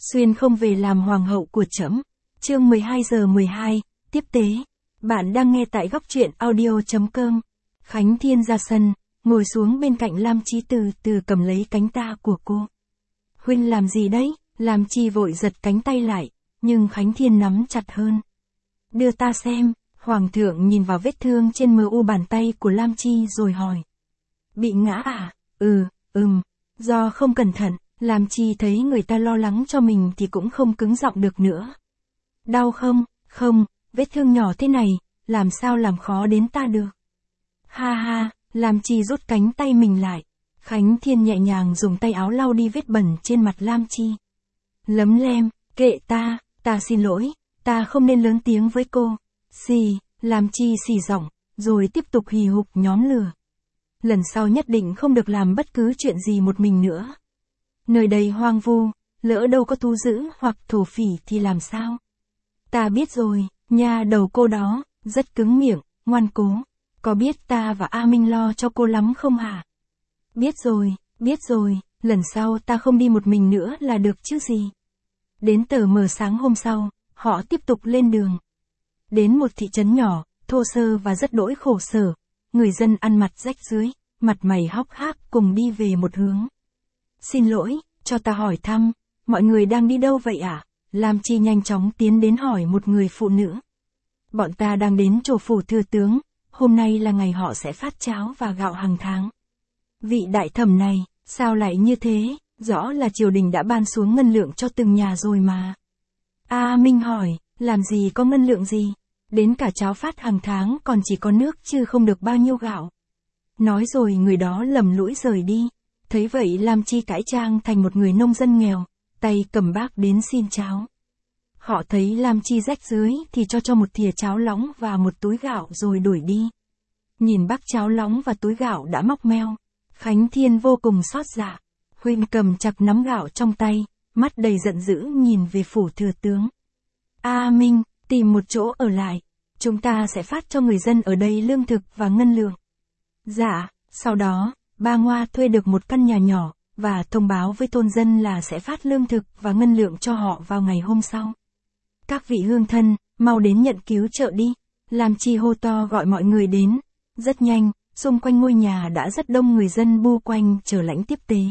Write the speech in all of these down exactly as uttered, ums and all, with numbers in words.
Xuyên không về làm hoàng hậu của trẫm. Chương mười hai giờ mười hai, tiếp tế. Bạn đang nghe tại góc truyện audio.com. Khánh Thiên ra sân, ngồi xuống bên cạnh Lam Chi từ từ cầm lấy cánh ta của cô. Huynh làm gì đấy? Lam Chi vội giật cánh tay lại, nhưng Khánh Thiên nắm chặt hơn. Đưa ta xem. Hoàng thượng nhìn vào vết thương trên mờ u bàn tay của Lam Chi rồi hỏi. Bị ngã à? Ừ, ừm. Do không cẩn thận, Lam Chi thấy người ta lo lắng cho mình thì cũng không cứng giọng được nữa. Đau không? Không, vết thương nhỏ thế này, làm sao làm khó đến ta được. Ha ha, Lam Chi rút cánh tay mình lại. Khánh Thiên nhẹ nhàng dùng tay áo lau đi vết bẩn trên mặt Lam Chi. Lấm lem, kệ ta, ta xin lỗi, ta không nên lớn tiếng với cô. Xì, Lam Chi xì giọng, rồi tiếp tục hì hục nhóm lửa. Lần sau nhất định không được làm bất cứ chuyện gì một mình nữa. Nơi đây hoang vu, lỡ đâu có thú dữ hoặc thổ phỉ thì làm sao? Ta biết rồi, nha đầu cô đó, rất cứng miệng, ngoan cố. Có biết ta và A Minh lo cho cô lắm không hả? Biết rồi, biết rồi, lần sau ta không đi một mình nữa là được chứ gì. Đến tờ mờ sáng hôm sau, họ tiếp tục lên đường. Đến một thị trấn nhỏ, thô sơ và rất đỗi khổ sở. Người dân ăn mặc rách rưới, mặt mày hốc hác cùng đi về một hướng. Xin lỗi, cho ta hỏi thăm, mọi người đang đi đâu vậy ạ? À? Lam Chi nhanh chóng tiến đến hỏi một người phụ nữ. Bọn ta đang đến chùa phủ thừa tướng, hôm nay là ngày họ sẽ phát cháo và gạo hàng tháng. Vị đại thẩm này, sao lại như thế? Rõ là triều đình đã ban xuống ngân lượng cho từng nhà rồi mà. A Minh hỏi, làm gì có ngân lượng gì? Đến cả cháo phát hàng tháng còn chỉ có nước chứ không được bao nhiêu gạo. Nói rồi người đó lầm lũi rời đi. Thấy vậy Lam Chi cải trang thành một người nông dân nghèo, tay cầm bác đến xin cháo. Họ thấy Lam Chi rách rưới thì cho cho một thìa cháo lóng và một túi gạo rồi đuổi đi. Nhìn bác cháo lóng và túi gạo đã móc meo, Khánh Thiên vô cùng xót dạ. Huynh cầm chặt nắm gạo trong tay, mắt đầy giận dữ nhìn về phủ thừa tướng. A Minh, tìm một chỗ ở lại, chúng ta sẽ phát cho người dân ở đây lương thực và ngân lượng. Dạ, sau đó, Ba Ngoa thuê được một căn nhà nhỏ, và thông báo với thôn dân là sẽ phát lương thực và ngân lượng cho họ vào ngày hôm sau. Các vị hương thân, mau đến nhận cứu trợ đi. Lam Chi hô to gọi mọi người đến. Rất nhanh, xung quanh ngôi nhà đã rất đông người dân bu quanh chờ lãnh tiếp tế.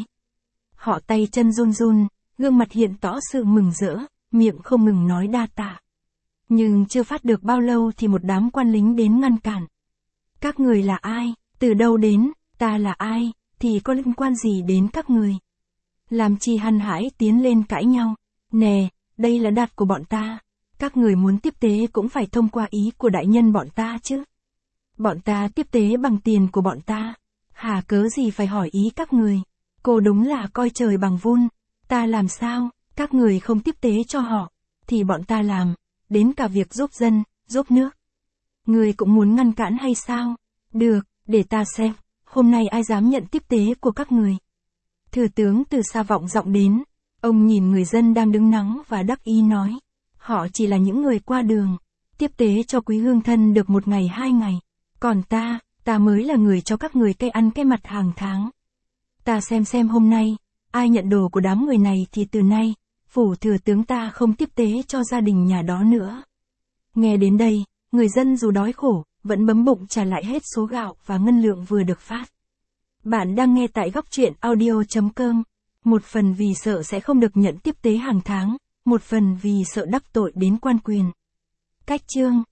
Họ tay chân run run, gương mặt hiện tỏ sự mừng rỡ, miệng không ngừng nói đa tạ. Nhưng chưa phát được bao lâu thì một đám quan lính đến ngăn cản. Các người là ai? Từ đâu đến? Ta là ai? Thì có liên quan gì đến các người? Lam Chi hăng hái tiến lên cãi nhau. Nè, đây là đạt của bọn ta. Các người muốn tiếp tế cũng phải thông qua ý của đại nhân bọn ta chứ. Bọn ta tiếp tế bằng tiền của bọn ta. Hà cớ gì phải hỏi ý các người? Cô đúng là coi trời bằng vun. Ta làm sao? Các người không tiếp tế cho họ, thì bọn ta làm. Đến cả việc giúp dân, giúp nước. Người cũng muốn ngăn cản hay sao? Được, để ta xem, hôm nay ai dám nhận tiếp tế của các người. Thừa tướng từ xa vọng giọng đến, ông nhìn người dân đang đứng nắng và đắc ý nói. Họ chỉ là những người qua đường, tiếp tế cho quý hương thân được một ngày hai ngày. Còn ta, ta mới là người cho các người cây ăn cái mặt hàng tháng. Ta xem xem hôm nay, ai nhận đồ của đám người này thì từ nay, phủ thừa tướng ta không tiếp tế cho gia đình nhà đó nữa. Nghe đến đây, người dân dù đói khổ, vẫn bấm bụng trả lại hết số gạo và ngân lượng vừa được phát. Bạn đang nghe tại góc truyện audio.com. Một phần vì sợ sẽ không được nhận tiếp tế hàng tháng, một phần vì sợ đắc tội đến quan quyền. Cách chương